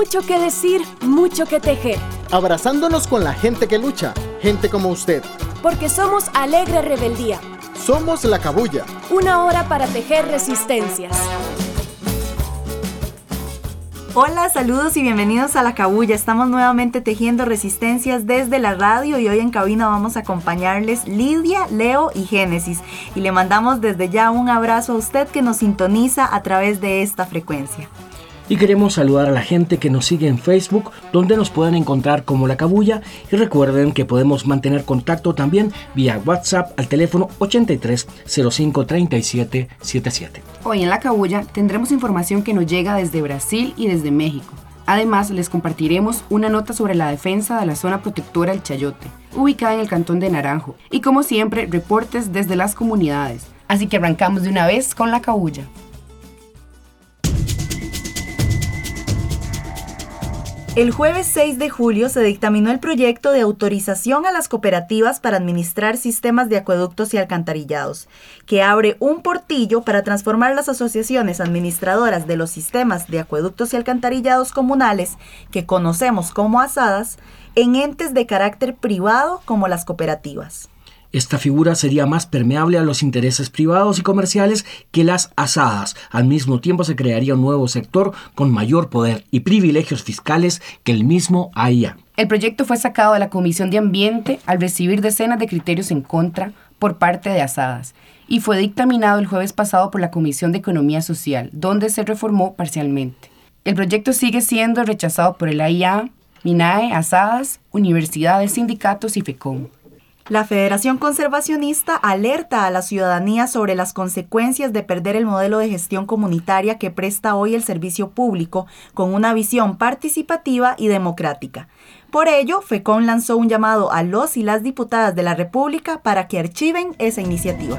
Mucho que decir, mucho que tejer. Abrazándonos con la gente que lucha, gente como usted. Porque somos Alegre Rebeldía. Somos La Cabuya. 1 hora para tejer resistencias. Hola, saludos y bienvenidos a La Cabuya. Estamos nuevamente tejiendo resistencias desde la radio y hoy en cabina vamos a acompañarles Lidia, Leo y Génesis. Y le mandamos desde ya un abrazo a usted que nos sintoniza a través de esta frecuencia. Y queremos saludar a la gente que nos sigue en Facebook, donde nos pueden encontrar como La Cabuya. Y recuerden que podemos mantener contacto también vía WhatsApp al teléfono 83 05 37 77. Hoy en La Cabuya tendremos información que nos llega desde Brasil y desde México. Además, les compartiremos una nota sobre la defensa de la zona protectora El Chayote, ubicada en el cantón de Naranjo. Y como siempre, reportes desde las comunidades. Así que arrancamos de una vez con La Cabuya. El jueves 6 de julio se dictaminó el proyecto de autorización a las cooperativas para administrar sistemas de acueductos y alcantarillados, que abre un portillo para transformar las asociaciones administradoras de los sistemas de acueductos y alcantarillados comunales, que conocemos como asadas, en entes de carácter privado como las cooperativas. Esta figura sería más permeable a los intereses privados y comerciales que las asadas. Al mismo tiempo se crearía un nuevo sector con mayor poder y privilegios fiscales que el mismo AIA. El proyecto fue sacado de la Comisión de Ambiente al recibir decenas de criterios en contra por parte de asadas y fue dictaminado el jueves pasado por la Comisión de Economía Social, donde se reformó parcialmente. El proyecto sigue siendo rechazado por el AIA, MINAE, asadas, universidades, sindicatos y FECOM. La Federación Conservacionista alerta a la ciudadanía sobre las consecuencias de perder el modelo de gestión comunitaria que presta hoy el servicio público con una visión participativa y democrática. Por ello, FECOM lanzó un llamado a los y las diputadas de la República para que archiven esa iniciativa.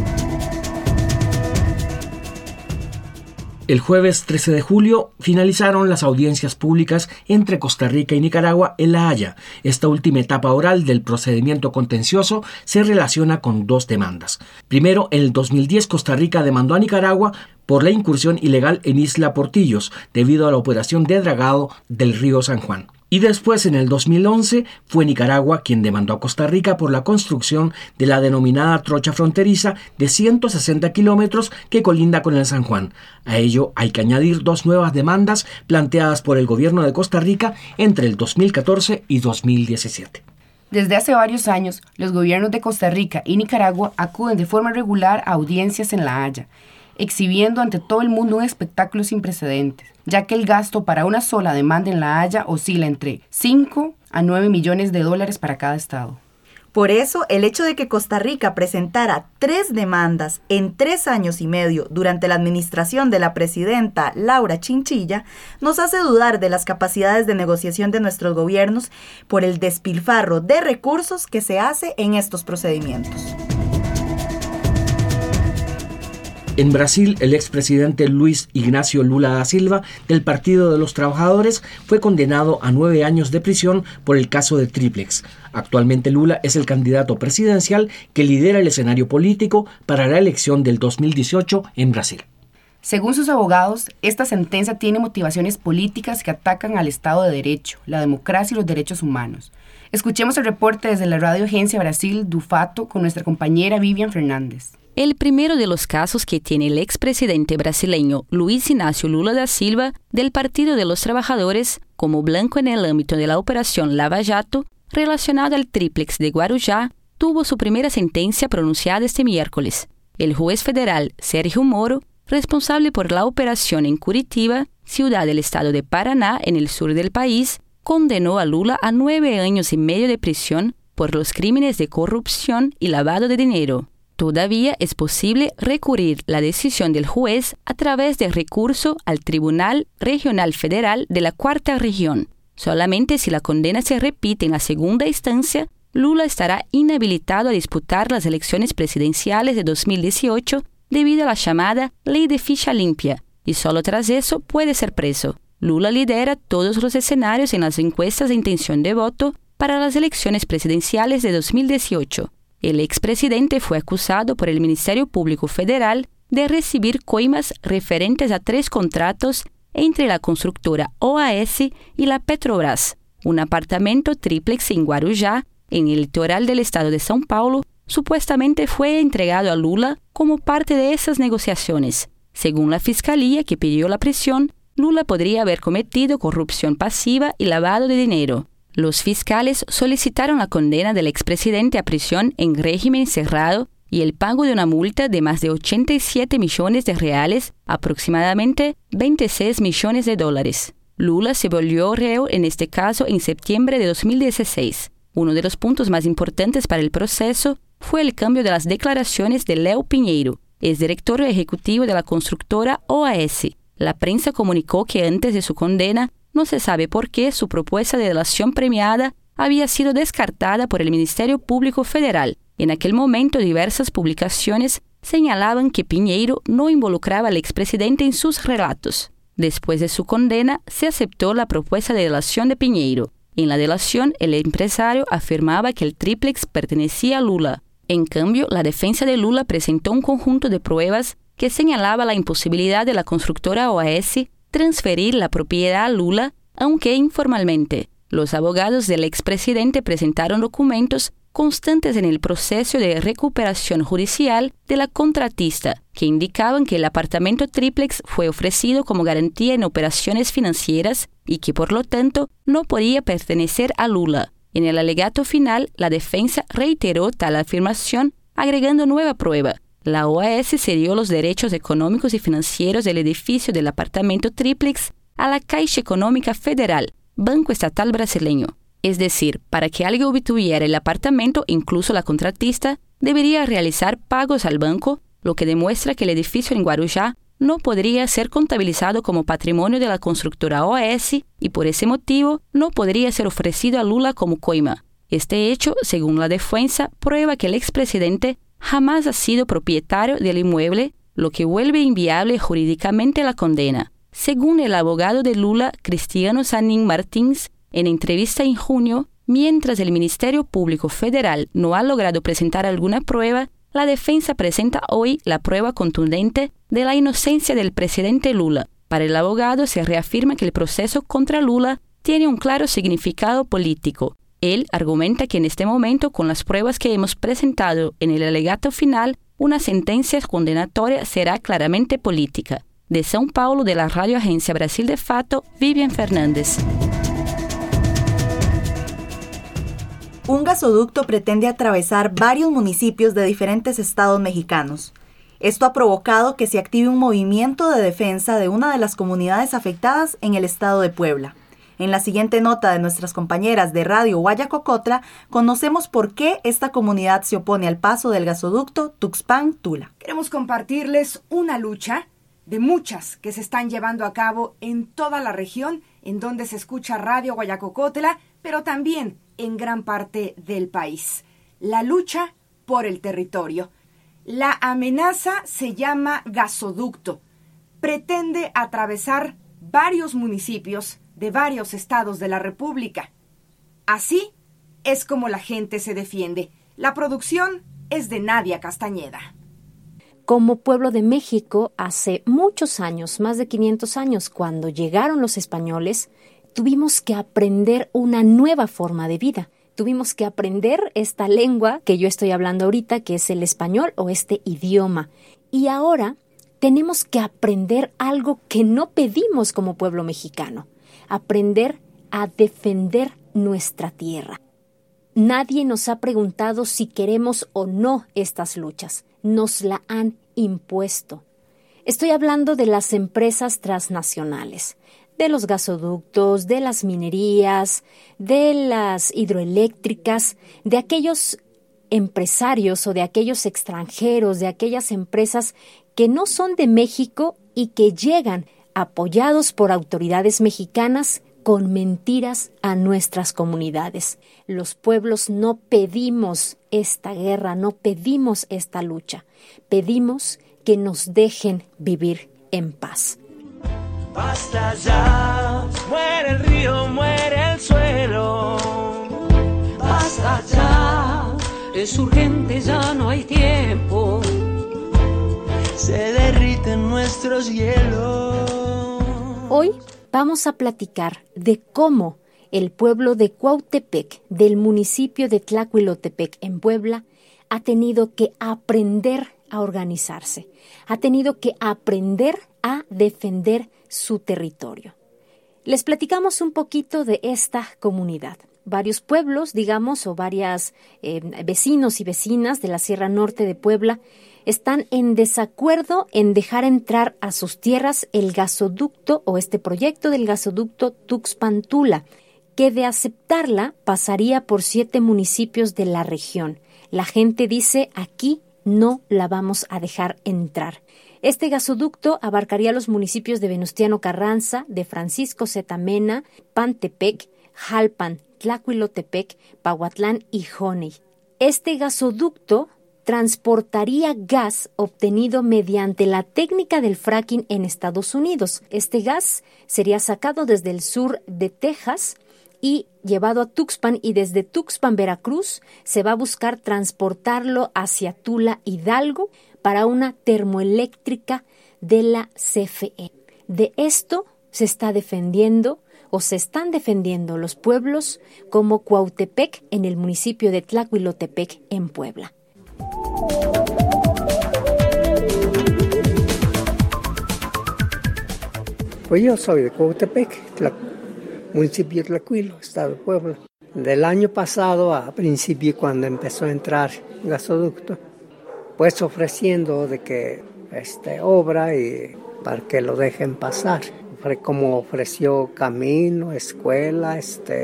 El jueves 13 de julio finalizaron las audiencias públicas entre Costa Rica y Nicaragua en La Haya. Esta última etapa oral del procedimiento contencioso se relaciona con 2 demandas. Primero, en el 2010 Costa Rica demandó a Nicaragua por la incursión ilegal en Isla Portillos debido a la operación de dragado del río San Juan. Y después, en el 2011, fue Nicaragua quien demandó a Costa Rica por la construcción de la denominada trocha fronteriza de 160 kilómetros que colinda con el San Juan. A ello hay que añadir 2 nuevas demandas planteadas por el gobierno de Costa Rica entre el 2014 y 2017. Desde hace varios años, los gobiernos de Costa Rica y Nicaragua acuden de forma regular a audiencias en La Haya, exhibiendo ante todo el mundo un espectáculo sin precedentes, ya que el gasto para una sola demanda en La Haya oscila entre 5 a 9 millones de dólares para cada estado. Por eso, el hecho de que Costa Rica presentara 3 demandas en 3 años y medio durante la administración de la presidenta Laura Chinchilla nos hace dudar de las capacidades de negociación de nuestros gobiernos por el despilfarro de recursos que se hace en estos procedimientos. En Brasil, el expresidente Luiz Inácio Lula da Silva, del Partido de los Trabajadores, fue condenado a 9 años de prisión por el caso de Triplex. Actualmente Lula es el candidato presidencial que lidera el escenario político para la elección del 2018 en Brasil. Según sus abogados, esta sentencia tiene motivaciones políticas que atacan al Estado de Derecho, la democracia y los derechos humanos. Escuchemos el reporte desde la Radio Agencia Brasil do Fato con nuestra compañera Vivian Fernández. El primero de los casos que tiene el expresidente brasileño Luiz Inácio Lula da Silva del Partido de los Trabajadores como blanco en el ámbito de la operación Lava Jato relacionado al Triplex de Guarujá tuvo su primera sentencia pronunciada este miércoles. El juez federal Sérgio Moro, responsable por la operación en Curitiba, ciudad del estado de Paraná en el sur del país, condenó a Lula a 9 años y medio de prisión por los crímenes de corrupción y lavado de dinero. Todavía es posible recurrir la decisión del juez a través de recurso al Tribunal Regional Federal de la Cuarta Región. Solamente si la condena se repite en la segunda instancia, Lula estará inhabilitado a disputar las elecciones presidenciales de 2018 debido a la llamada Ley de Ficha Limpia, y solo tras eso puede ser preso. Lula lidera todos los escenarios en las encuestas de intención de voto para las elecciones presidenciales de 2018. El expresidente fue acusado por el Ministerio Público Federal de recibir coimas referentes a 3 contratos entre la constructora OAS y la Petrobras. Un apartamento tríplex en Guarujá, en el litoral del estado de São Paulo, supuestamente fue entregado a Lula como parte de esas negociaciones. Según la fiscalía que pidió la prisión, Lula podría haber cometido corrupción pasiva y lavado de dinero. Los fiscales solicitaron la condena del expresidente a prisión en régimen cerrado y el pago de una multa de más de 87 millones de reales, aproximadamente 26 millones de dólares. Lula se volvió reo en este caso en septiembre de 2016. Uno de los puntos más importantes para el proceso fue el cambio de las declaraciones de Leo Pinheiro, exdirector ejecutivo de la constructora OAS. La prensa comunicó que antes de su condena, no se sabe por qué su propuesta de delación premiada había sido descartada por el Ministerio Público Federal. En aquel momento, diversas publicaciones señalaban que Pinheiro no involucraba al expresidente en sus relatos. Después de su condena, se aceptó la propuesta de delación de Pinheiro. En la delación, el empresario afirmaba que el tríplex pertenecía a Lula. En cambio, la defensa de Lula presentó un conjunto de pruebas que señalaba la imposibilidad de la constructora OAS transferir la propiedad a Lula, aunque informalmente. Los abogados del expresidente presentaron documentos constantes en el proceso de recuperación judicial de la contratista, que indicaban que el apartamento tríplex fue ofrecido como garantía en operaciones financieras y que por lo tanto no podía pertenecer a Lula. En el alegato final, la defensa reiteró tal afirmación, agregando nueva prueba. La OAS cedió los derechos económicos y financieros del edificio del apartamento tríplex a la Caixa Econômica Federal, Banco Estatal Brasileño. Es decir, para que alguien obtuviera el apartamento, incluso la contratista, debería realizar pagos al banco, lo que demuestra que el edificio en Guarujá no podría ser contabilizado como patrimonio de la constructora OAS y por ese motivo no podría ser ofrecido a Lula como coima. Este hecho, según la defensa, prueba que el expresidente jamás ha sido propietario del inmueble, lo que vuelve inviable jurídicamente la condena. Según el abogado de Lula, Cristiano Zanin Martins, en entrevista en junio, mientras el Ministerio Público Federal no ha logrado presentar alguna prueba, la defensa presenta hoy la prueba contundente de la inocencia del presidente Lula. Para el abogado se reafirma que el proceso contra Lula tiene un claro significado político. Él argumenta que en este momento, con las pruebas que hemos presentado en el alegato final, una sentencia condenatoria será claramente política. De São Paulo, de la Radio Agencia Brasil de Fato, Vivian Fernández. Un gasoducto pretende atravesar varios municipios de diferentes estados mexicanos. Esto ha provocado que se active un movimiento de defensa de una de las comunidades afectadas en el estado de Puebla. En la siguiente nota de nuestras compañeras de Radio Guayacocotla, conocemos por qué esta comunidad se opone al paso del gasoducto Tuxpan-Tula. Queremos compartirles una lucha de muchas que se están llevando a cabo en toda la región en donde se escucha Radio Guayacocotla, pero también en gran parte del país. La lucha por el territorio. La amenaza se llama gasoducto. Pretende atravesar varios municipios de varios estados de la República. Así es como la gente se defiende. La producción es de Nadia Castañeda. Como pueblo de México, hace muchos años, más de 500 años, cuando llegaron los españoles, tuvimos que aprender una nueva forma de vida. Tuvimos que aprender esta lengua que yo estoy hablando ahorita, que es el español o este idioma. Y ahora tenemos que aprender algo que no pedimos como pueblo mexicano. Aprender a defender nuestra tierra. Nadie nos ha preguntado si queremos o no estas luchas. Nos la han impuesto. Estoy hablando de las empresas transnacionales, de los gasoductos, de las minerías, de las hidroeléctricas, de aquellos empresarios o de aquellos extranjeros, de aquellas empresas que no son de México y que llegan apoyados por autoridades mexicanas con mentiras a nuestras comunidades. Los pueblos no pedimos esta guerra, no pedimos esta lucha. Pedimos que nos dejen vivir en paz. Basta ya, muere el río, muere el suelo. Basta ya, es urgente, ya no hay tiempo. Se derriten nuestros hielos. Hoy vamos a platicar de cómo el pueblo de Cuautepec, del municipio de Tlacuilotepec en Puebla, ha tenido que aprender a organizarse, ha tenido que aprender a defender su territorio. Les platicamos un poquito de esta comunidad. Varios pueblos, digamos, o varias vecinos y vecinas de la Sierra Norte de Puebla están en desacuerdo en dejar entrar a sus tierras el gasoducto o este proyecto del gasoducto Tuxpan-Tula, que de aceptarla pasaría por 7 municipios de la región. La gente dice, aquí no la vamos a dejar entrar. Este gasoducto abarcaría los municipios de Venustiano Carranza, de Francisco Zetamena, Pantepec, Jalpan, Tlacuilotepec, Pahuatlán y Joney. Este gasoducto transportaría gas obtenido mediante la técnica del fracking en Estados Unidos. Este gas sería sacado desde el sur de Texas y llevado a Tuxpan, y desde Tuxpan, Veracruz, se va a buscar transportarlo hacia Tula, Hidalgo, para una termoeléctrica de la CFE. De esto se está defendiendo o se están defendiendo los pueblos como Cuautepec en el municipio de Tlacuilotepec en Puebla. Pues yo soy de Cuautepec, municipio de Tlacuilo, estado de Puebla. Del año pasado, a principio, cuando empezó a entrar gasoducto, pues ofreciendo de que obra y para que lo dejen pasar. Como ofreció camino, escuela,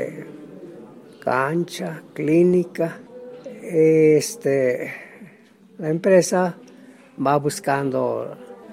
cancha, clínica. La empresa va buscando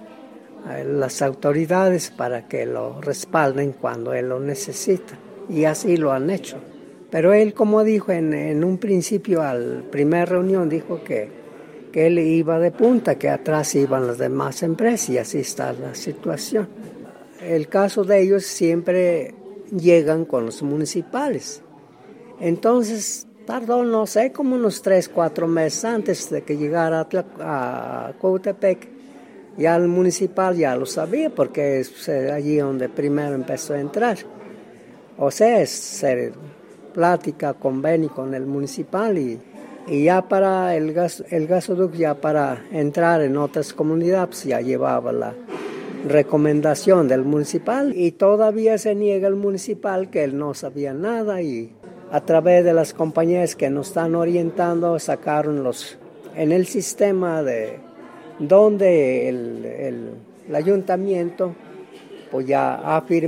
las autoridades para que lo respalden cuando él lo necesita, y así lo han hecho. Pero él, como dijo en un principio, al primer reunión, dijo que él iba de punta, que atrás iban las demás empresas, y así está la situación. El caso de ellos siempre llegan con los municipales. Entonces tardó, no sé, como unos 3-4 meses antes de que llegara a Cuautepec. Ya el municipal ya lo sabía, porque es allí donde primero empezó a entrar. O sea, es plática, convenio con el municipal, y ya para el gasoducto, ya para entrar en otras comunidades, ya llevaba la recomendación del municipal, y todavía se niega el municipal que él no sabía nada, y a través de las compañías que nos están orientando sacaron en el sistema de donde el ayuntamiento pues ya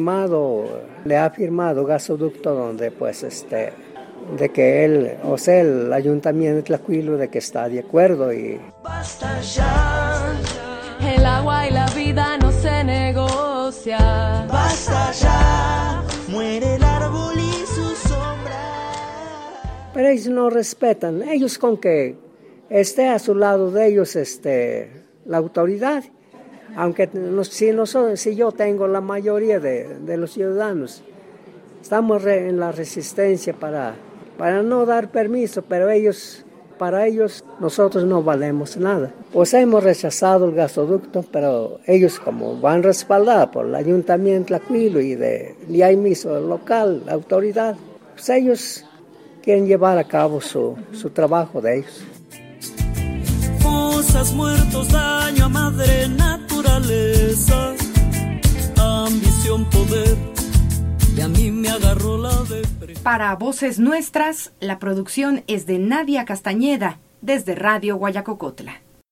le ha firmado gasoducto, donde pues de que el ayuntamiento de Tlacuilo de que está de acuerdo. Y basta ya, el agua y la vida no se negocia. Basta ya, muere el árbol y su sombra. Pero ellos no respetan, ellos con que esté a su lado de ellos la autoridad, aunque si yo tengo la mayoría de los ciudadanos, estamos en la resistencia para no dar permiso, pero para ellos nosotros no valemos nada. Pues hemos rechazado el gasoducto, pero ellos, como van respaldados por el ayuntamiento de Tlacuilo y ahí mismo el local, la autoridad, pues ellos quieren llevar a cabo su trabajo de ellos. Fosas, muertos, daño a madre naturaleza, ambición, poder, y a mí me agarró la depresión. Para Voces Nuestras, la producción es de Nadia Castañeda, desde Radio Guayacocotla.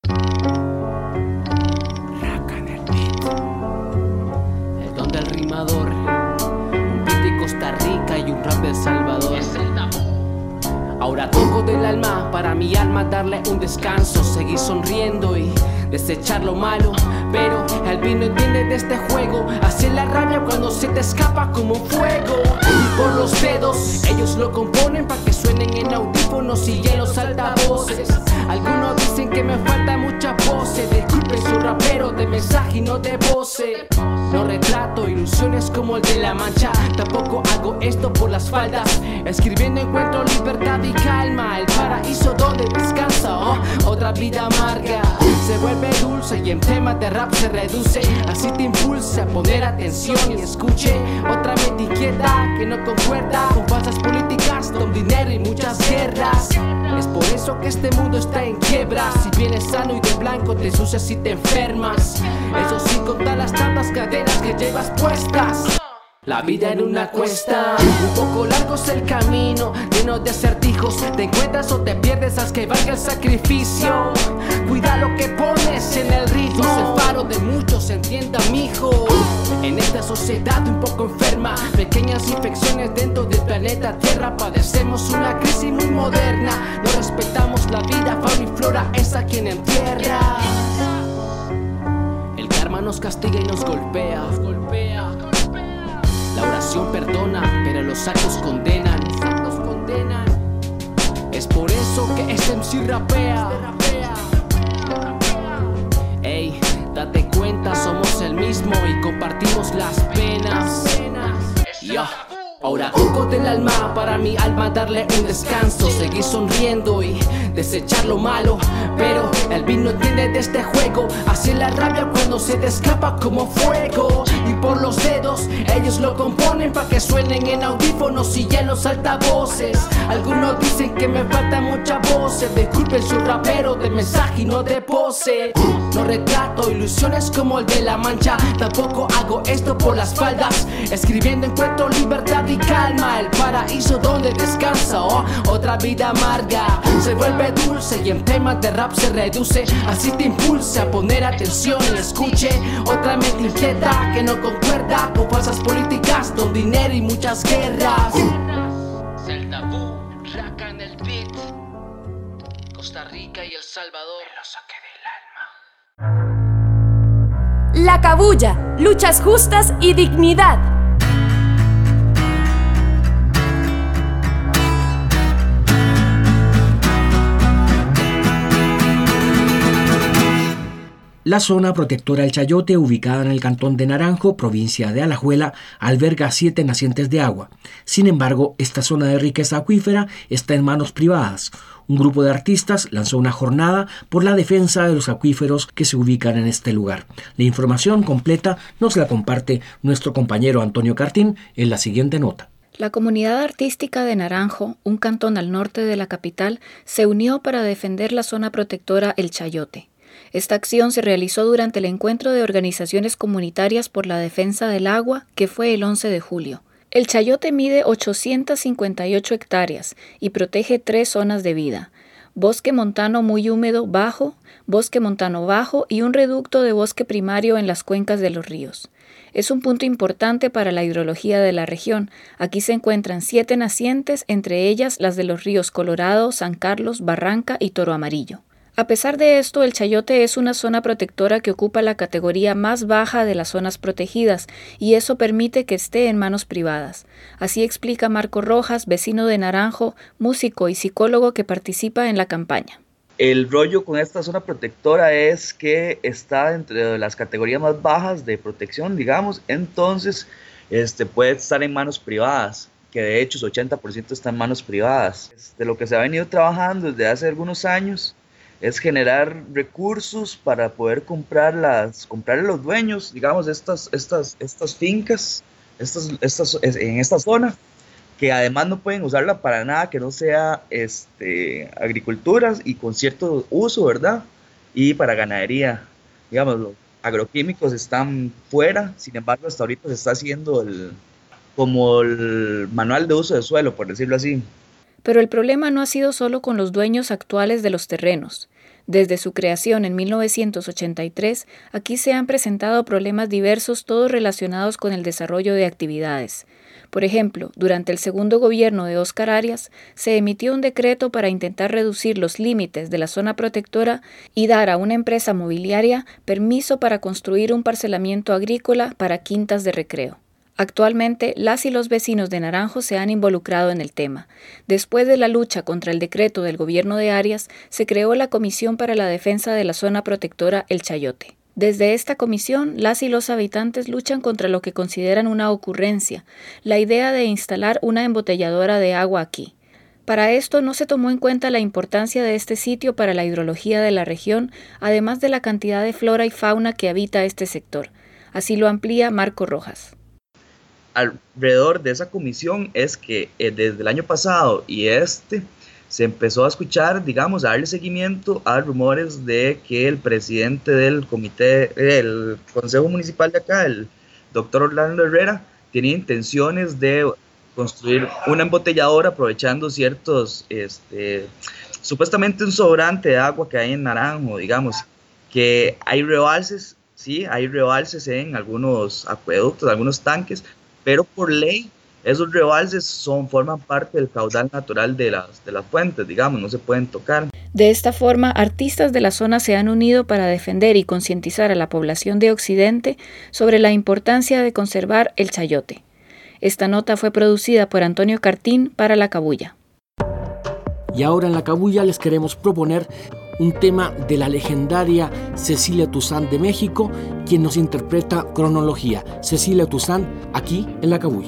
El don del rimador, un beat de Costa Rica y un rap de El Salvador. Ahora toco del alma, para mi alma darle un descanso, seguir sonriendo y desechar lo malo. Pero el vino entiende de este juego, hace la rabia cuando se te escapa como fuego. Por los dedos, ellos lo componen para que suenen en audífonos y en los altavoces. Algunos dicen que me falta mucha pose, disculpen, soy rapero de mensaje y no de voce. No retrato ilusiones como el de La Mancha, tampoco hago esto por las faldas. Escribiendo encuentro libertad y calma, el paraíso donde descansa, otra vida amarga se vuelve dulce y en temas de rap se reduce. Así te impulsa impulse a poner atención y escuche otra mente inquieta que no concuerda con falsas políticas, don dinero y muchas guerras. Es por eso que este mundo está en quiebra. Si vienes sano y de blanco te ensucias y te enfermas. Eso sin contar las tantas cadenas que llevas puestas. La vida en una cuesta, un poco largo es el camino, lleno de acertijos. Te encuentras o te pierdes, haz que valga el sacrificio. Cuida lo que pones en el ritmo. Sos el faro de muchos, entienda mijo. En esta sociedad un poco enferma, pequeñas infecciones dentro del planeta Tierra. Padecemos una crisis muy moderna. No respetamos la vida, fauna y flora, es a quien entierra. El karma nos castiga y nos golpea. La oración perdona, pero los actos condenan. Es por eso que este MC rapea. Ey, date cuenta, somos el mismo y compartimos las penas. Ahora toco del alma, para mi alma darle un descanso. Seguir sonriendo y desechar lo malo. Pero el beat no entiende de este juego. Así es la rabia cuando se te escapa como fuego. Y por los dedos ellos lo componen pa' que suenen en audífonos y en los altavoces. Algunos dicen que me faltan muchas voces. Disculpen, soy rapero de mensaje y no de pose. No retrato ilusiones como el de La Mancha. Tampoco hago esto por las faldas. Escribiendo encuentro libertad y calma. El paraíso donde descansa, otra vida amarga se vuelve dulce y en temas de rap se reduce. Así te impulse a poner atención y escuche otra mente inquieta que no concuerda con falsas políticas, don dinero y muchas guerras. El tabú, raca en el beat, Costa Rica y El Salvador. Me lo saqué del alma. La Cabulla, luchas justas y dignidad. La zona protectora El Chayote, ubicada en el cantón de Naranjo, provincia de Alajuela, alberga 7 nacientes de agua. Sin embargo, esta zona de riqueza acuífera está en manos privadas. Un grupo de artistas lanzó una jornada por la defensa de los acuíferos que se ubican en este lugar. La información completa nos la comparte nuestro compañero Antonio Cartín en la siguiente nota. La comunidad artística de Naranjo, un cantón al norte de la capital, se unió para defender la zona protectora El Chayote. Esta acción se realizó durante el encuentro de organizaciones comunitarias por la defensa del agua, que fue el 11 de julio. El Chayote mide 858 hectáreas y protege 3 zonas de vida: bosque montano muy húmedo bajo, bosque montano bajo y un reducto de bosque primario en las cuencas de los ríos. Es un punto importante para la hidrología de la región. Aquí se encuentran 7 nacientes, entre ellas las de los ríos Colorado, San Carlos, Barranca y Toro Amarillo. A pesar de esto, el Chayote es una zona protectora que ocupa la categoría más baja de las zonas protegidas y eso permite que esté en manos privadas. Así explica Marco Rojas, vecino de Naranjo, músico y psicólogo que participa en la campaña. El rollo con esta zona protectora es que está entre las categorías más bajas de protección, digamos, entonces puede estar en manos privadas, que de hecho su 80% está en manos privadas. Lo que se ha venido trabajando desde hace algunos años es generar recursos para poder comprarle a los dueños, digamos, estas fincas en esta zona, que además no pueden usarla para nada que no sea agricultura y con cierto uso, ¿verdad? Y para ganadería, digamos, los agroquímicos están fuera, sin embargo, hasta ahorita se está haciendo como el manual de uso de suelo, por decirlo así. Pero el problema no ha sido solo con los dueños actuales de los terrenos. Desde su creación en 1983, aquí se han presentado problemas diversos, todos relacionados con el desarrollo de actividades. Por ejemplo, durante el segundo gobierno de Óscar Arias, se emitió un decreto para intentar reducir los límites de la zona protectora y dar a una empresa mobiliaria permiso para construir un parcelamiento agrícola para quintas de recreo. Actualmente, las y los vecinos de Naranjo se han involucrado en el tema. Después de la lucha contra el decreto del gobierno de Arias, se creó la Comisión para la Defensa de la Zona Protectora El Chayote. Desde esta comisión, las y los habitantes luchan contra lo que consideran una ocurrencia, la idea de instalar una embotelladora de agua aquí. Para esto no se tomó en cuenta la importancia de este sitio para la hidrología de la región, además de la cantidad de flora y fauna que habita este sector. Así lo amplía Marco Rojas. Alrededor de esa comisión es que desde el año pasado y se empezó a escuchar, digamos, a darle seguimiento a rumores de que el presidente del Consejo Municipal de acá, el doctor Orlando Herrera, tenía intenciones de construir una embotelladora aprovechando ciertos, supuestamente un sobrante de agua que hay en Naranjo, digamos, que hay rebalses, sí, hay rebalses en algunos acueductos, algunos tanques, pero por ley esos rebalses forman parte del caudal natural de las fuentes, digamos, no se pueden tocar. De esta forma, artistas de la zona se han unido para defender y concientizar a la población de Occidente sobre la importancia de conservar el chayote. Esta nota fue producida por Antonio Cartín para La Cabuya. Y ahora en La Cabuya les queremos proponer un tema de la legendaria Cecilia Toussaint de México, quien nos interpreta Cronología. Cecilia Toussaint, aquí en La Cabuya.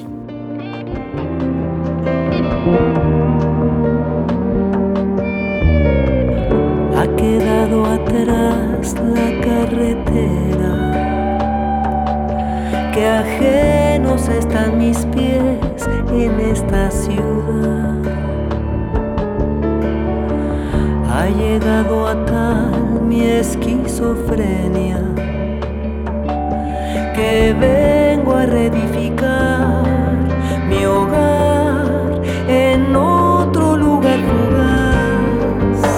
Ha quedado atrás la carretera, que ajenos están mis pies en esta ciudad. Ha llegado a tal mi esquizofrenia que vengo a reedificar mi hogar en otro lugar fugaz.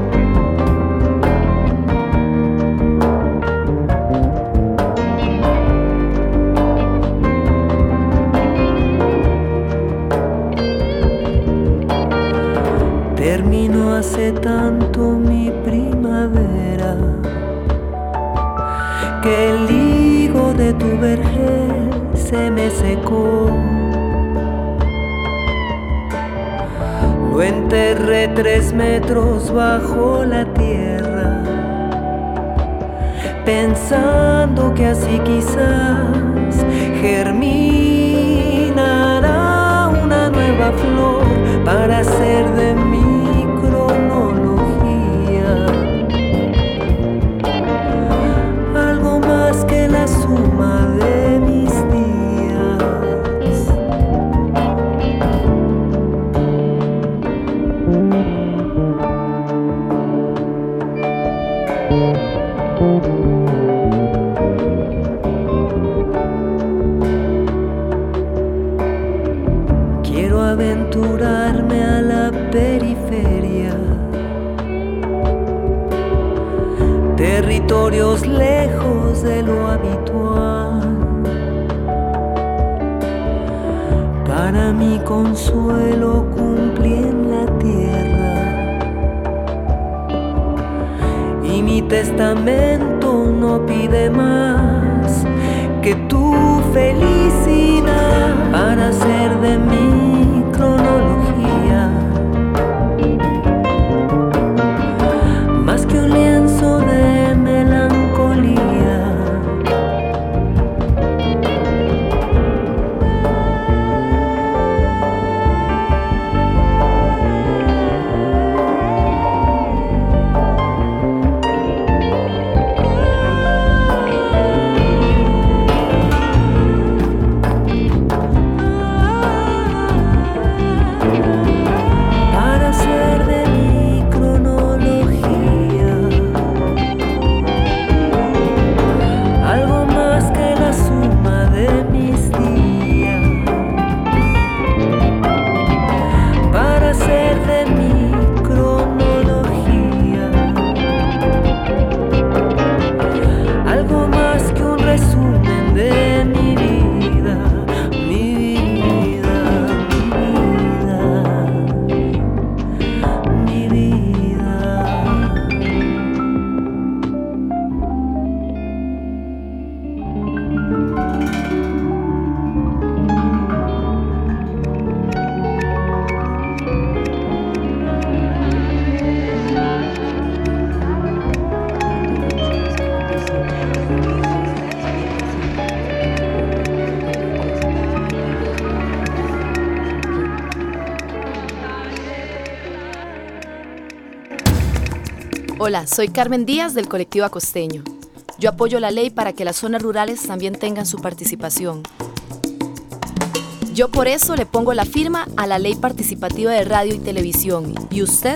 Terminó hace tanto mi primavera que el higo de tu vergel se me secó. Lo enterré 3 metros bajo la tierra, pensando que así quizás germinará una nueva flor para hacer de mi cronología algo más que la suma de mis días. Quiero aventurarme a la periferia, territorios lejos de lo habitual. Para mi consuelo cumplí en la tierra, y mi testamento no pide más que tu felicidad para hacer de mi cronología más que un lienzo de melancolía. Hola, soy Carmen Díaz del Colectivo Acosteño. Yo apoyo la ley para que las zonas rurales también tengan su participación. Yo por eso le pongo la firma a la Ley Participativa de Radio y Televisión. ¿Y usted?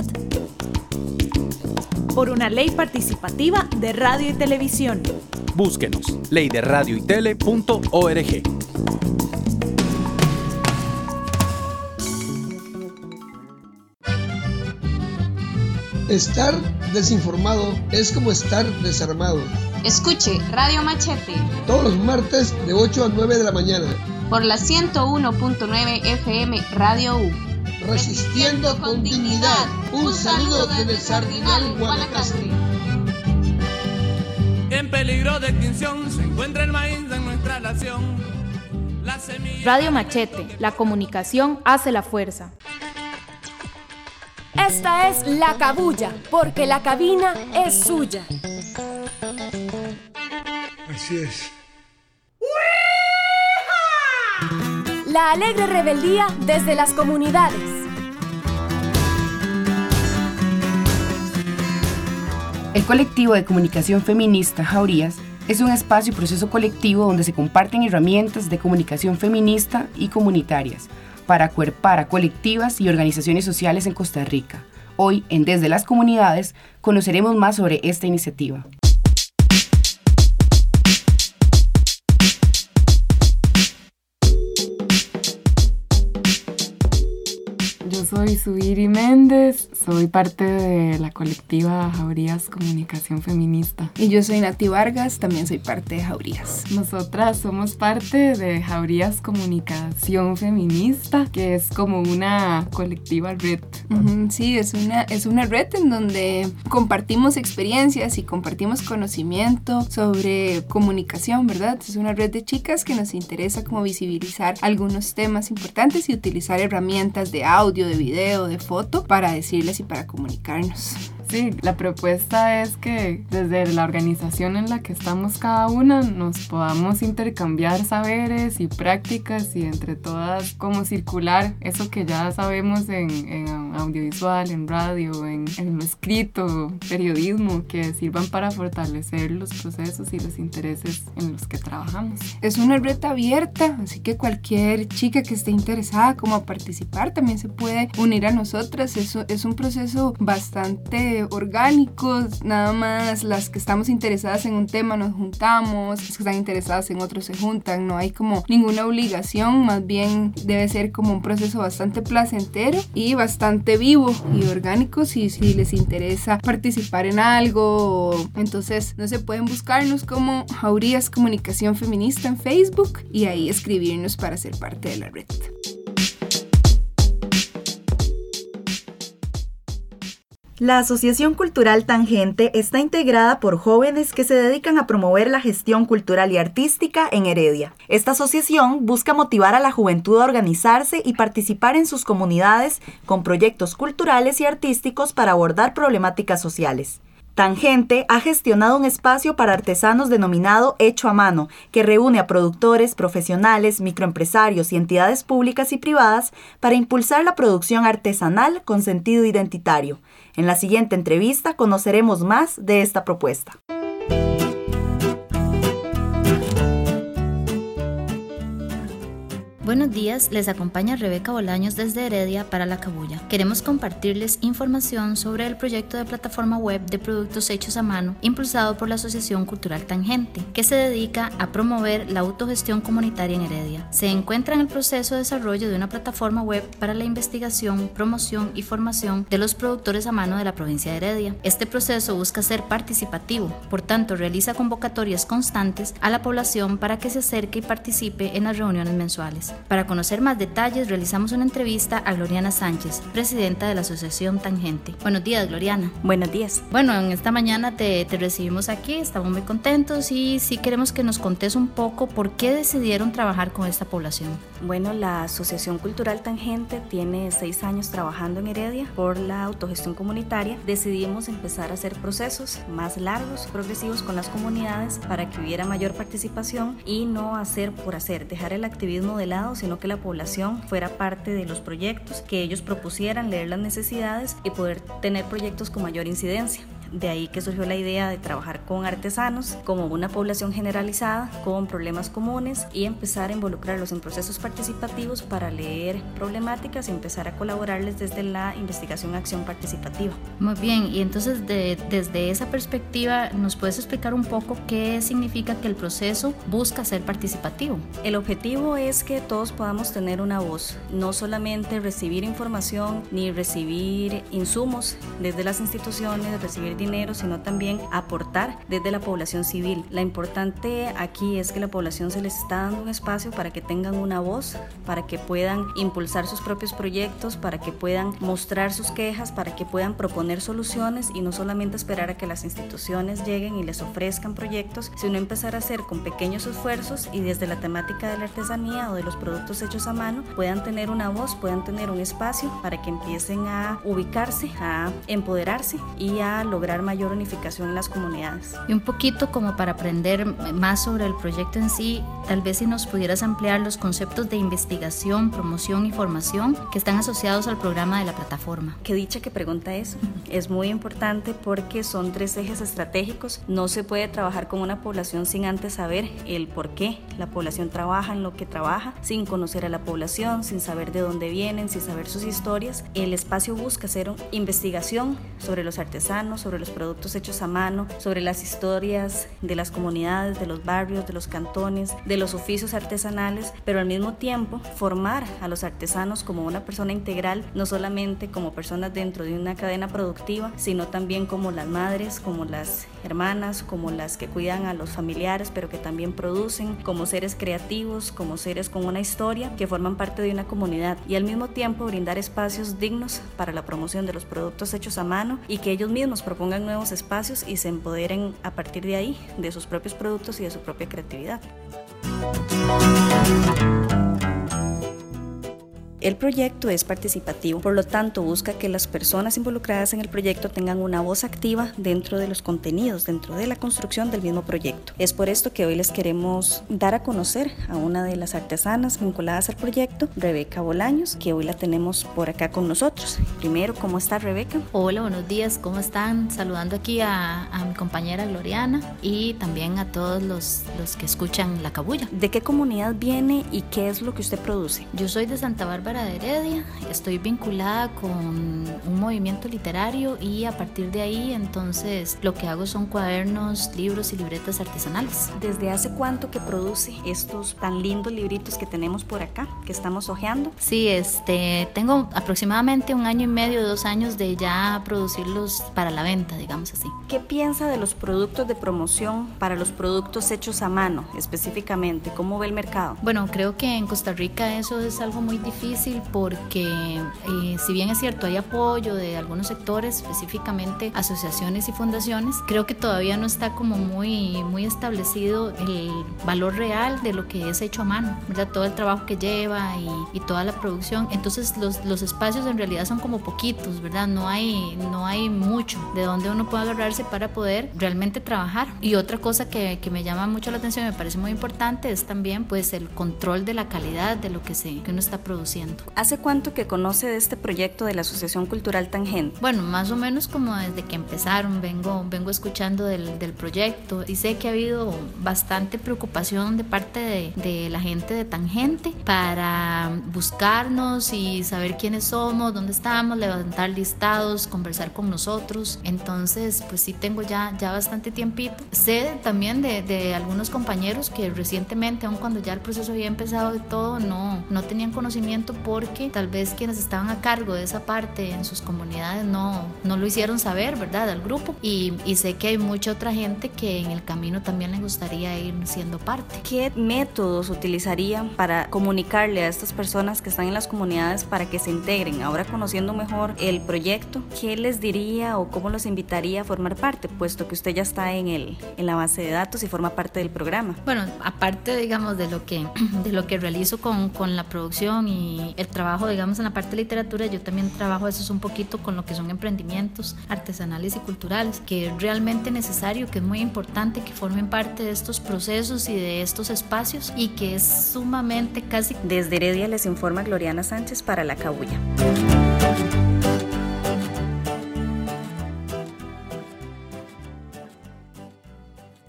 Por una ley participativa de radio y televisión. Búsquenos, leyderadioytele.org. Estar desinformado es como estar desarmado. Escuche Radio Machete. Todos los martes de 8 a 9 de la mañana. Por la 101.9 FM Radio U. Resistiendo con dignidad. Un saludo desde el Sardinal, Guanacaste. En peligro de extinción se encuentra el maíz en nuestra nación. Radio Machete, la comunicación hace la fuerza. Esta es La Cabulla, porque la cabina es suya. Así es. La alegre rebeldía desde las comunidades. El colectivo de comunicación feminista Jaurías es un espacio y proceso colectivo donde se comparten herramientas de comunicación feminista y comunitarias para acuerpar a colectivas y organizaciones sociales en Costa Rica. Hoy, en Desde las Comunidades, conoceremos más sobre esta iniciativa. Yo soy Suiri Méndez, soy parte de la colectiva Jaurías Comunicación Feminista. Y yo soy Nati Vargas, también soy parte de Jaurías. Nosotras somos parte de Jaurías Comunicación Feminista, que es como una colectiva red. Sí, es una red en donde compartimos experiencias y compartimos conocimiento sobre comunicación, ¿verdad? Es una red de chicas que nos interesa como visibilizar algunos temas importantes y utilizar herramientas de audio, de video, de foto para decirles y para comunicarnos. Sí, la propuesta es que desde la organización en la que estamos cada una nos podamos intercambiar saberes y prácticas y entre todas como circular eso que ya sabemos en audiovisual, en radio, en lo escrito, periodismo, que sirvan para fortalecer los procesos y los intereses en los que trabajamos. Es una red abierta, así que cualquier chica que esté interesada como a participar también se puede unir a nosotras. Es un proceso bastante orgánicos, nada más las que estamos interesadas en un tema nos juntamos, las que están interesadas en otro se juntan, no hay como ninguna obligación, más bien debe ser como un proceso bastante placentero y bastante vivo y orgánico si les interesa participar en algo. Entonces no se pueden buscarnos como Jaurías Comunicación Feminista en Facebook y ahí escribirnos para ser parte de la red. La Asociación Cultural Tangente está integrada por jóvenes que se dedican a promover la gestión cultural y artística en Heredia. Esta asociación busca motivar a la juventud a organizarse y participar en sus comunidades con proyectos culturales y artísticos para abordar problemáticas sociales. Tangente ha gestionado un espacio para artesanos denominado Hecho a Mano, que reúne a productores, profesionales, microempresarios y entidades públicas y privadas para impulsar la producción artesanal con sentido identitario. En la siguiente entrevista conoceremos más de esta propuesta. Buenos días, les acompaña Rebeca Bolaños desde Heredia para La Cabulla. Queremos compartirles información sobre el proyecto de plataforma web de productos hechos a mano impulsado por la Asociación Cultural Tangente, que se dedica a promover la autogestión comunitaria en Heredia. Se encuentra en el proceso de desarrollo de una plataforma web para la investigación, promoción y formación de los productores a mano de la provincia de Heredia. Este proceso busca ser participativo, por tanto realiza convocatorias constantes a la población para que se acerque y participe en las reuniones mensuales. Para conocer más detalles, realizamos una entrevista a Gloriana Sánchez, presidenta de la Asociación Tangente. Buenos días, Gloriana. Buenos días. Bueno, en esta mañana te recibimos aquí, estamos muy contentos y sí queremos que nos contes un poco por qué decidieron trabajar con esta población. Bueno, la Asociación Cultural Tangente tiene 6 años trabajando en Heredia por la autogestión comunitaria. Decidimos empezar a hacer procesos más largos, progresivos con las comunidades para que hubiera mayor participación y no hacer por hacer, dejar el activismo de lado, sino que la población fuera parte de los proyectos, que ellos propusieran, leer las necesidades y poder tener proyectos con mayor incidencia. de ahí que surgió la idea de trabajar con artesanos como una población generalizada con problemas comunes y empezar a involucrarlos en procesos participativos para leer problemáticas y empezar a colaborarles desde la investigación-acción participativa. Muy bien, y entonces desde esa perspectiva, ¿nos puedes explicar un poco qué significa que el proceso busca ser participativo? El objetivo es que todos podamos tener una voz, no solamente recibir información ni recibir insumos desde las instituciones, recibir dinero, sino también aportar desde la población civil. La importante aquí es que la población se les está dando un espacio para que tengan una voz, para que puedan impulsar sus propios proyectos, para que puedan mostrar sus quejas, para que puedan proponer soluciones y no solamente esperar a que las instituciones lleguen y les ofrezcan proyectos, sino empezar a hacer con pequeños esfuerzos y desde la temática de la artesanía o de los productos hechos a mano puedan tener una voz, puedan tener un espacio para que empiecen a ubicarse, a empoderarse y a lograr mayor unificación en las comunidades. Y un poquito como para aprender más sobre el proyecto en sí, tal vez si nos pudieras ampliar los conceptos de investigación, promoción y formación que están asociados al programa de la plataforma. Qué dicha que pregunta eso. Es muy importante porque son 3 ejes estratégicos. No se puede trabajar con una población sin antes saber el por qué la población trabaja en lo que trabaja, sin conocer a la población, sin saber de dónde vienen, sin saber sus historias. El espacio busca hacer investigación sobre los artesanos, sobre los productos hechos a mano, sobre las historias de las comunidades, de los barrios, de los cantones, de los oficios artesanales, pero al mismo tiempo formar a los artesanos como una persona integral, no solamente como personas dentro de una cadena productiva, sino también como las madres, como las hermanas, como las que cuidan a los familiares, pero que también producen, como seres creativos, como seres con una historia que forman parte de una comunidad, y al mismo tiempo brindar espacios dignos para la promoción de los productos hechos a mano y que ellos mismos propongan nuevos espacios y se empoderen a partir de ahí de sus propios productos y de su propia creatividad. El proyecto es participativo, por lo tanto busca que las personas involucradas en el proyecto tengan una voz activa dentro de los contenidos, dentro de la construcción del mismo proyecto. Es por esto que hoy les queremos dar a conocer a una de las artesanas vinculadas al proyecto, Rebeca Bolaños, que hoy la tenemos por acá con nosotros. Primero, ¿cómo está Rebeca? Hola, buenos días, ¿cómo están? Saludando aquí a mi compañera Gloriana y también a todos los que escuchan La Cabulla. ¿De qué comunidad viene y qué es lo que usted produce? Yo soy de Santa Bárbara de Heredia, estoy vinculada con un movimiento literario y a partir de ahí entonces lo que hago son cuadernos, libros y libretas artesanales. ¿Desde hace cuánto que produce estos tan lindos libritos que tenemos por acá, que estamos hojeando? Sí, tengo aproximadamente 1 año y medio, 2 años de ya producirlos para la venta, digamos así. ¿Qué piensa de los productos de promoción para los productos hechos a mano específicamente? ¿Cómo ve el mercado? Bueno, creo que en Costa Rica eso es algo muy difícil porque si bien es cierto hay apoyo de algunos sectores, específicamente asociaciones y fundaciones, creo que todavía no está como muy establecido el valor real de lo que es hecho a mano, ¿verdad? Todo el trabajo que lleva y toda la producción. Entonces los espacios en realidad son como poquitos, ¿verdad? No hay mucho de donde uno pueda agarrarse para poder realmente trabajar. Y otra cosa que me llama mucho la atención y me parece muy importante es también pues el control de la calidad de lo que uno está produciendo. ¿Hace cuánto que conoce de este proyecto de la Asociación Cultural Tangente? Bueno, más o menos como desde que empezaron, vengo escuchando del proyecto y sé que ha habido bastante preocupación de parte de la gente de Tangente para buscarnos y saber quiénes somos, dónde estamos, levantar listados, conversar con nosotros. Entonces, pues sí tengo ya bastante tiempito. Sé también de algunos compañeros que recientemente, aun cuando ya el proceso había empezado y todo, no tenían conocimiento porque tal vez quienes estaban a cargo de esa parte en sus comunidades no lo hicieron saber, ¿verdad?, al grupo, y sé que hay mucha otra gente que en el camino también le gustaría ir siendo parte. ¿Qué métodos utilizarían para comunicarle a estas personas que están en las comunidades para que se integren? Ahora conociendo mejor el proyecto, ¿qué les diría o cómo los invitaría a formar parte, puesto que usted ya está en la base de datos y forma parte del programa? Bueno, aparte, digamos, de lo que realizo con la producción y el trabajo, digamos, en la parte de literatura, yo también trabajo eso un poquito con lo que son emprendimientos artesanales y culturales, que es realmente necesario, que es muy importante que formen parte de estos procesos y de estos espacios y que es sumamente casi... Desde Heredia les informa Gloriana Sánchez para La Cabulla.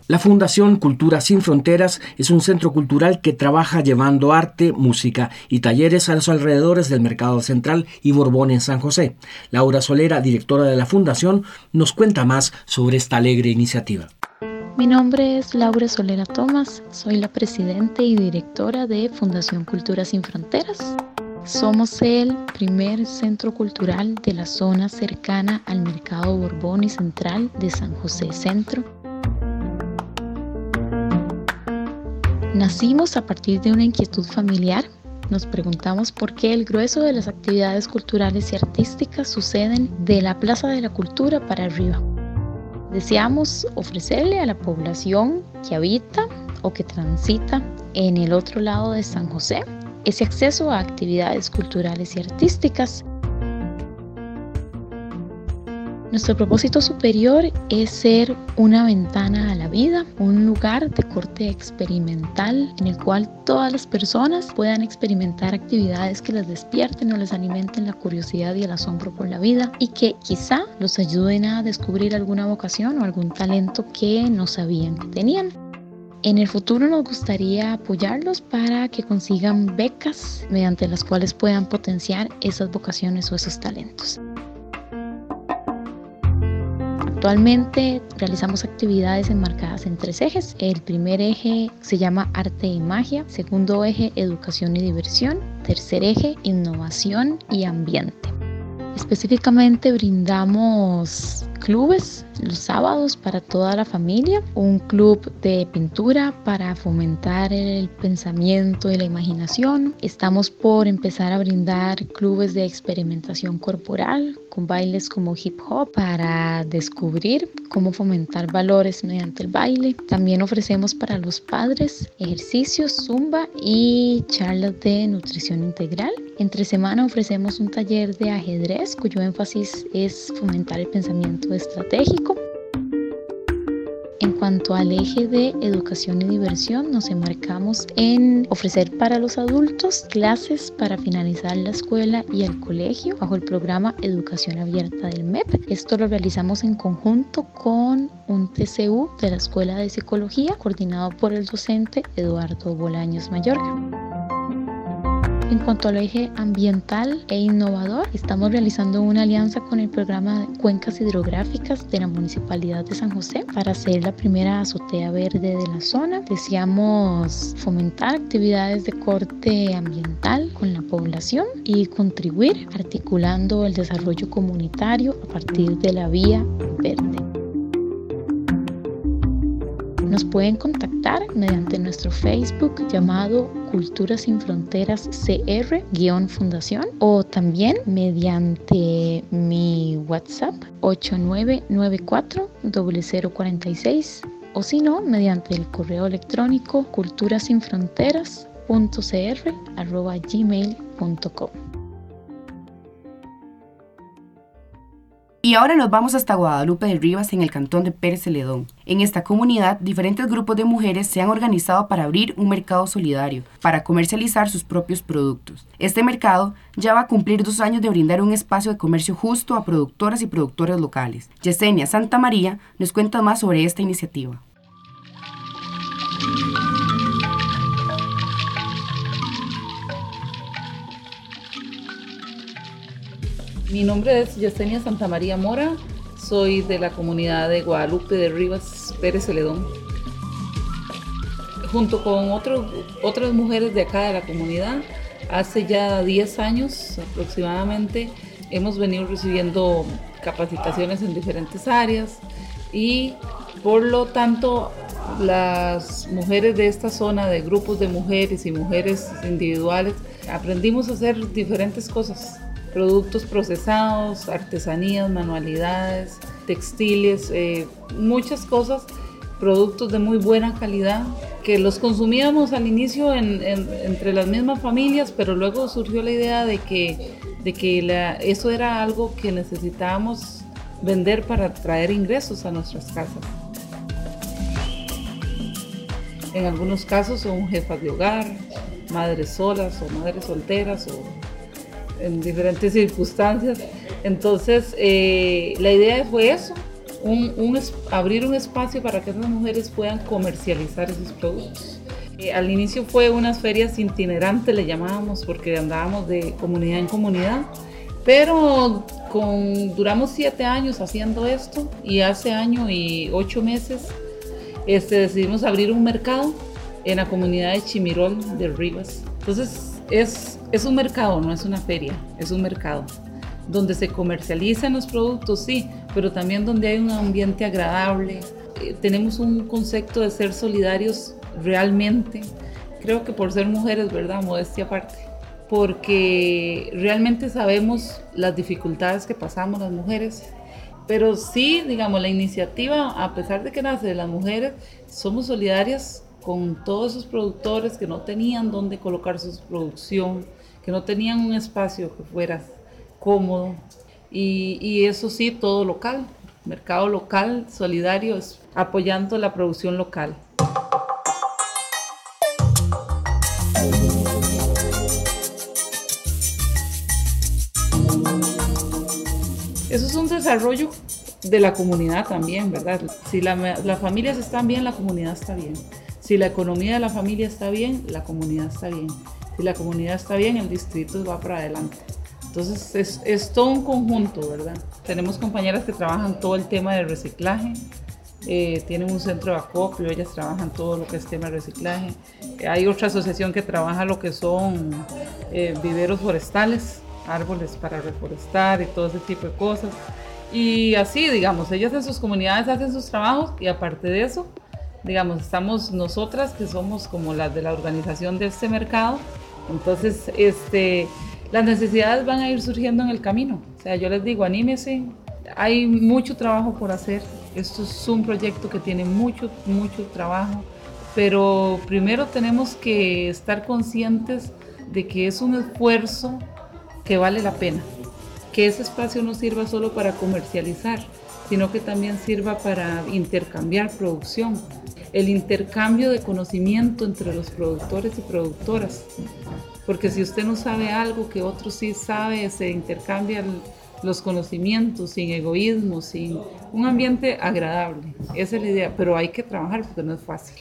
La Fundación Cultura Sin Fronteras es un centro cultural que trabaja llevando arte, música y talleres a los alrededores del Mercado Central y Borbón en San José. Laura Solera, directora de la Fundación, nos cuenta más sobre esta alegre iniciativa. Mi nombre es Laura Solera Tomás, soy la presidenta y directora de Fundación Cultura Sin Fronteras. Somos el primer centro cultural de la zona cercana al Mercado Borbón y Central de San José Centro. Nacimos a partir de una inquietud familiar. Nos preguntamos por qué el grueso de las actividades culturales y artísticas suceden de la Plaza de la Cultura para arriba. Deseamos ofrecerle a la población que habita o que transita en el otro lado de San José ese acceso a actividades culturales y artísticas. Nuestro propósito superior es ser una ventana a la vida, un lugar de corte experimental en el cual todas las personas puedan experimentar actividades que les despierten o les alimenten la curiosidad y el asombro por la vida y que quizá los ayuden a descubrir alguna vocación o algún talento que no sabían que tenían. En el futuro nos gustaría apoyarlos para que consigan becas mediante las cuales puedan potenciar esas vocaciones o esos talentos. Actualmente realizamos actividades enmarcadas en 3 ejes. El primer eje se llama Arte y Magia, segundo eje Educación y Diversión, tercer eje Innovación y Ambiente. Específicamente brindamos clubes los sábados para toda la familia, un club de pintura para fomentar el pensamiento y la imaginación. Estamos por empezar a brindar clubes de experimentación corporal con bailes como hip hop para descubrir cómo fomentar valores mediante el baile. También ofrecemos para los padres ejercicios, zumba y charlas de nutrición integral. Entre semana ofrecemos un taller de ajedrez cuyo énfasis es fomentar el pensamiento estratégico. En cuanto al eje de educación y diversión, nos enmarcamos en ofrecer para los adultos clases para finalizar la escuela y el colegio bajo el programa Educación Abierta del MEP. Esto lo realizamos en conjunto con un TCU de la Escuela de Psicología, coordinado por el docente Eduardo Bolaños Mayorga. En cuanto al eje ambiental e innovador, estamos realizando una alianza con el programa de Cuencas Hidrográficas de la Municipalidad de San José para hacer la primera azotea verde de la zona. Deseamos fomentar actividades de corte ambiental con la población y contribuir articulando el desarrollo comunitario a partir de la vía verde. Nos pueden contactar mediante nuestro Facebook llamado Cultura Sin Fronteras CR-Fundación o también mediante mi WhatsApp 8994-0046 o si no, mediante el correo electrónico culturasinfronteras.cr@gmail.com. Y ahora nos vamos hasta Guadalupe de Rivas, en el cantón de Pérez Celedón. En esta comunidad, diferentes grupos de mujeres se han organizado para abrir un mercado solidario, para comercializar sus propios productos. Este mercado ya va a cumplir 2 años de brindar un espacio de comercio justo a productoras y productores locales. Yesenia Santamaría nos cuenta más sobre esta iniciativa. Mi nombre es Yesenia Santamaría Mora, soy de la comunidad de Guadalupe de Rivas, Pérez Celedón. Junto con otras mujeres de acá de la comunidad, hace ya 10 años aproximadamente, hemos venido recibiendo capacitaciones en diferentes áreas y por lo tanto las mujeres de esta zona, de grupos de mujeres y mujeres individuales, aprendimos a hacer diferentes cosas. Productos procesados, artesanías, manualidades, textiles, muchas cosas, productos de muy buena calidad que los consumíamos al inicio entre las mismas familias, pero luego surgió la idea de que eso era algo que necesitábamos vender para traer ingresos a nuestras casas. En algunos casos son jefas de hogar, madres solas o madres solteras o en diferentes circunstancias. Entonces la idea fue eso, abrir un espacio para que esas mujeres puedan comercializar esos productos. Al inicio fue unas ferias itinerantes, le llamábamos, porque andábamos de comunidad en comunidad, pero duramos 7 años haciendo esto y hace año y 8 meses decidimos abrir un mercado en la comunidad de Chimirol de Rivas. Entonces es un mercado, no es una feria, es un mercado donde se comercializan los productos, sí, pero también donde hay un ambiente agradable. Tenemos un concepto de ser solidarios realmente, creo que por ser mujeres, ¿verdad? Modestia aparte, porque realmente sabemos las dificultades que pasamos las mujeres, pero sí, digamos, la iniciativa, a pesar de que nace de las mujeres, somos solidarias con todos esos productores que no tenían dónde colocar su producción, que no tenían un espacio que fuera cómodo, y eso sí, todo local, mercado local, solidario, apoyando la producción local. Eso es un desarrollo de la comunidad también, ¿verdad? Si las familias están bien, la comunidad está bien. Si la economía de la familia está bien, la comunidad está bien. Si la comunidad está bien, el distrito va para adelante. Entonces es todo un conjunto, ¿verdad? Tenemos compañeras que trabajan todo el tema del reciclaje, tienen un centro de acopio, ellas trabajan todo lo que es tema de reciclaje. Hay otra asociación que trabaja lo que son viveros forestales, árboles para reforestar y todo ese tipo de cosas. Y así, digamos, ellas en sus comunidades hacen sus trabajos y aparte de eso, digamos, estamos nosotras que somos como las de la organización de este mercado. Entonces, las necesidades van a ir surgiendo en el camino. O sea, yo les digo, anímese, hay mucho trabajo por hacer. Esto es un proyecto que tiene mucho trabajo, pero primero tenemos que estar conscientes de que es un esfuerzo que vale la pena, que ese espacio no sirva solo para comercializar, sino que también sirva para intercambiar producción, el intercambio de conocimiento entre los productores y productoras, porque si usted no sabe algo que otro sí sabe, se intercambian los conocimientos sin egoísmo, sin un ambiente agradable. Esa es la idea, pero hay que trabajar porque no es fácil.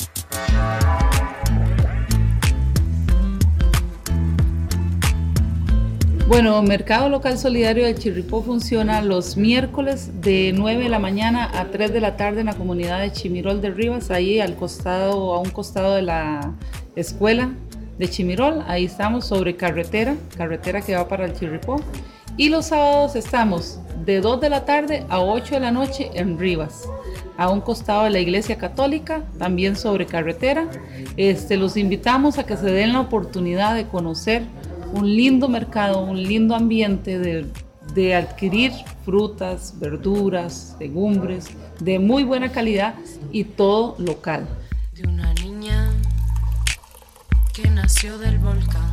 Bueno, Mercado Local Solidario del Chirripó funciona los miércoles de 9 de la mañana a 3 de la tarde en la comunidad de Chimirol de Rivas, ahí a un costado de la escuela de Chimirol. Ahí estamos sobre carretera que va para el Chirripó. Y los sábados estamos de 2 de la tarde a 8 de la noche en Rivas, a un costado de la Iglesia Católica, también sobre carretera. Los invitamos a que se den la oportunidad de conocer un lindo mercado, un lindo ambiente de adquirir frutas, verduras, legumbres de muy buena calidad y todo local. De una niña que nació del volcán,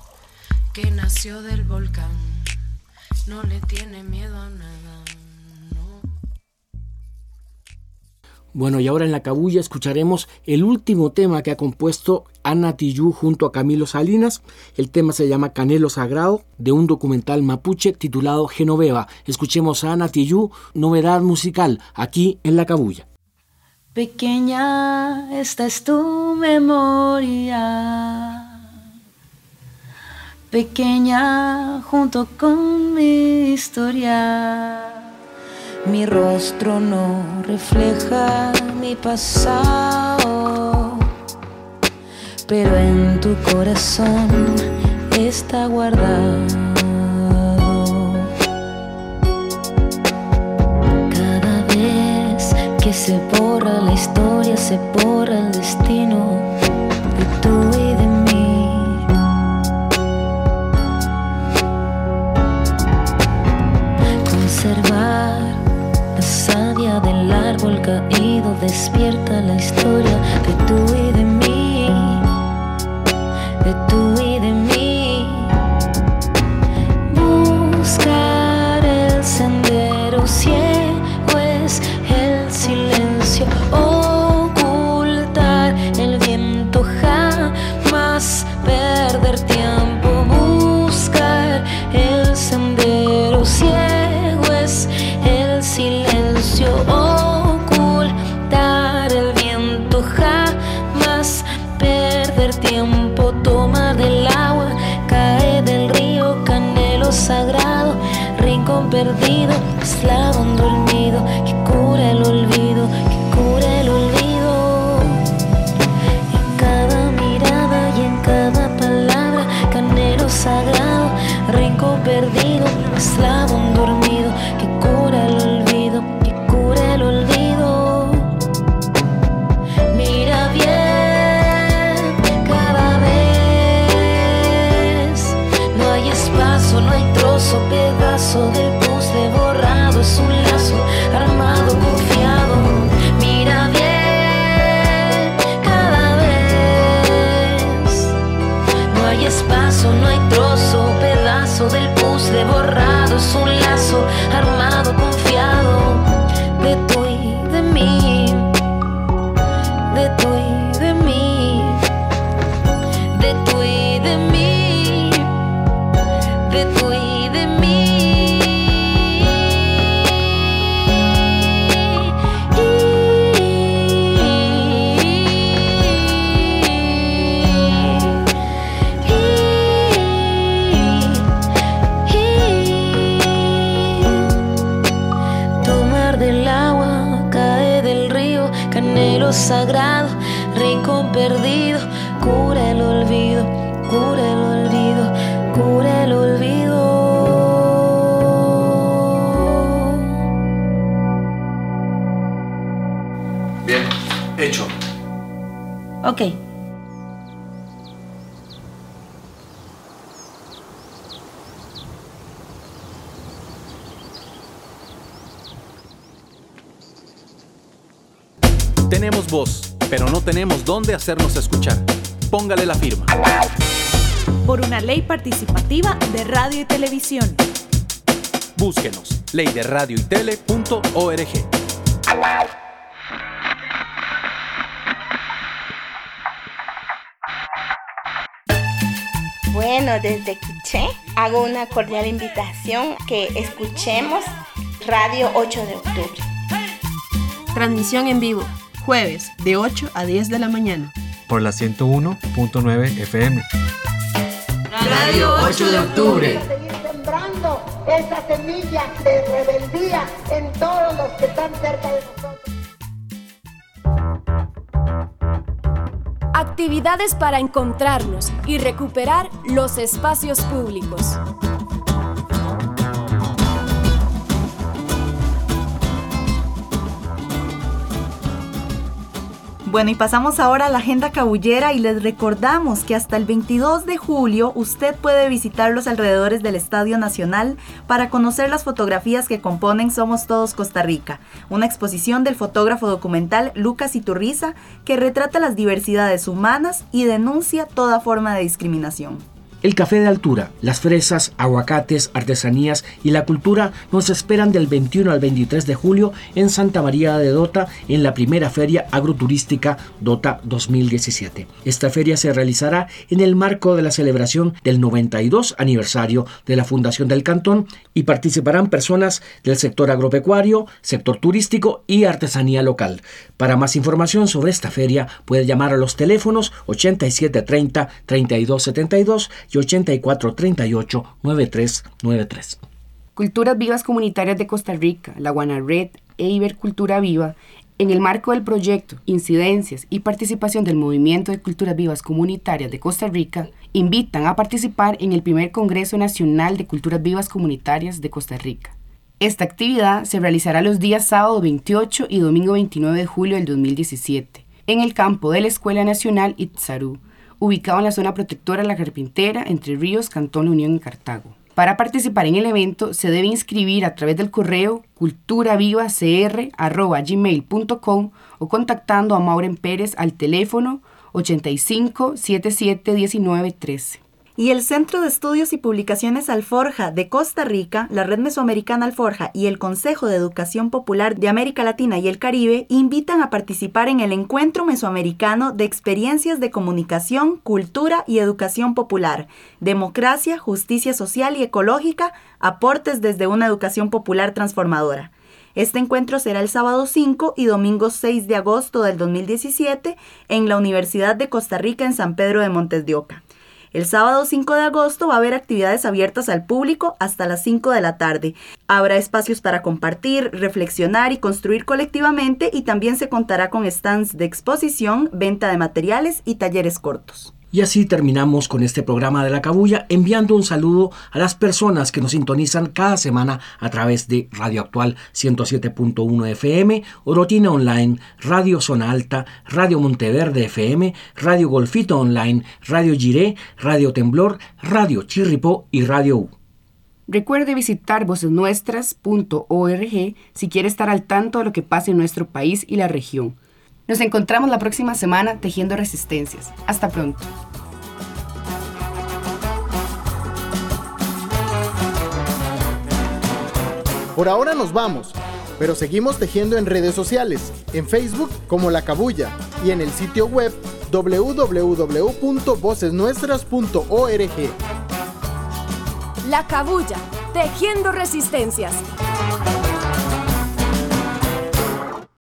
no le tiene miedo a nada. Bueno, y ahora en La Cabulla escucharemos el último tema que ha compuesto Ana Tijoux junto a Camilo Salinas. El tema se llama Canelo Sagrado, de un documental mapuche titulado Genoveva. Escuchemos a Ana Tijoux, novedad musical, aquí en La Cabulla. Pequeña, esta es tu memoria. Pequeña, junto con mi historia. Mi rostro no refleja mi pasado, pero en tu corazón está guardado. Cada vez que se borra la historia, se borra el destino de tú y de mí. Conservar la savia del árbol caído despierta la historia de tú y de mí, de tú y de mí. Buscar el sendero ciego es el silencio, ocultar el viento tomar del agua, cae del río, canelo sagrado, rincón perdido, eslabón dormido, que cura el olvido, que cura el olvido. En cada mirada y en cada palabra, canelo sagrado, rincón perdido, eslabón dormido, que cura el olvido, que cura el olvido. Mira bien cada vez, no hay espacio, no hay trozo, pedazo del puzzle borrado, es un lazo armado, confiado. Mira bien cada vez, no hay espacio, no hay trozo, pedazo del puzzle borrado, es un lazo armado, confiado. De tú y de mí, de tú y de mí, de tú y de mí, de tú y de mí. Tomar del agua, cae del río, canelo sagrado, rincón perdido, cura el olvido, cura el olvido, cura el olvido. Bien, hecho. Ok. Tenemos voz, pero no tenemos dónde hacernos escuchar. Póngale la firma. Por una ley participativa de radio y televisión. Búsquenos, leyderadioytele.org. Bueno, desde Quiché hago una cordial invitación que escuchemos Radio 8 de octubre. Transmisión en vivo, jueves de 8 a 10 de la mañana. Por la 101.9 FM. Radio 8 de octubre. Seguir sembrando esa semilla de rebeldía en todos los que están cerca de nosotros. Actividades para encontrarnos y recuperar los espacios públicos. Bueno, y pasamos ahora a la agenda cabullera y les recordamos que hasta el 22 de julio usted puede visitar los alrededores del Estadio Nacional para conocer las fotografías que componen Somos Todos Costa Rica, una exposición del fotógrafo documental Lucas Iturriza que retrata las diversidades humanas y denuncia toda forma de discriminación. El café de altura, las fresas, aguacates, artesanías y la cultura nos esperan del 21 al 23 de julio en Santa María de Dota en la primera feria agroturística Dota 2017. Esta feria se realizará en el marco de la celebración del 92 aniversario de la fundación del cantón y participarán personas del sector agropecuario, sector turístico y artesanía local. Para más información sobre esta feria puede llamar a los teléfonos 8730-3272 y 8438-9393. Culturas Vivas Comunitarias de Costa Rica, la Guanared e Ibercultura Viva, en el marco del proyecto Incidencias y Participación del Movimiento de Culturas Vivas Comunitarias de Costa Rica, invitan a participar en el primer Congreso Nacional de Culturas Vivas Comunitarias de Costa Rica. Esta actividad se realizará los días sábado 28 y domingo 29 de julio del 2017, en el campo de la Escuela Nacional Itzarú, ubicado en la zona protectora La Carpintera, Entre Ríos, Cantón La Unión, en Cartago. Para participar en el evento se debe inscribir a través del correo culturavivacr@gmail.com o contactando a Maureen Pérez al teléfono 85 77 19 13. Y el Centro de Estudios y Publicaciones Alforja de Costa Rica, la Red Mesoamericana Alforja y el Consejo de Educación Popular de América Latina y el Caribe invitan a participar en el Encuentro Mesoamericano de Experiencias de Comunicación, Cultura y Educación Popular, Democracia, Justicia Social y Ecológica, aportes desde una educación popular transformadora. Este encuentro será el sábado 5 y domingo 6 de agosto del 2017 en la Universidad de Costa Rica en San Pedro de Montes de Oca. El sábado 5 de agosto va a haber actividades abiertas al público hasta las 5 de la tarde. Habrá espacios para compartir, reflexionar y construir colectivamente, y también se contará con stands de exposición, venta de materiales y talleres cortos. Y así terminamos con este programa de La Cabulla, enviando un saludo a las personas que nos sintonizan cada semana a través de Radio Actual 107.1 FM, Orotina Online, Radio Zona Alta, Radio Monteverde FM, Radio Golfito Online, Radio Giré, Radio Temblor, Radio Chirripó y Radio U. Recuerde visitar vocesnuestras.org si quiere estar al tanto de lo que pasa en nuestro país y la región. Nos encontramos la próxima semana tejiendo resistencias. Hasta pronto. Por ahora nos vamos, pero seguimos tejiendo en redes sociales, en Facebook como La Cabulla y en el sitio web www.vocesnuestras.org. La Cabulla, tejiendo resistencias.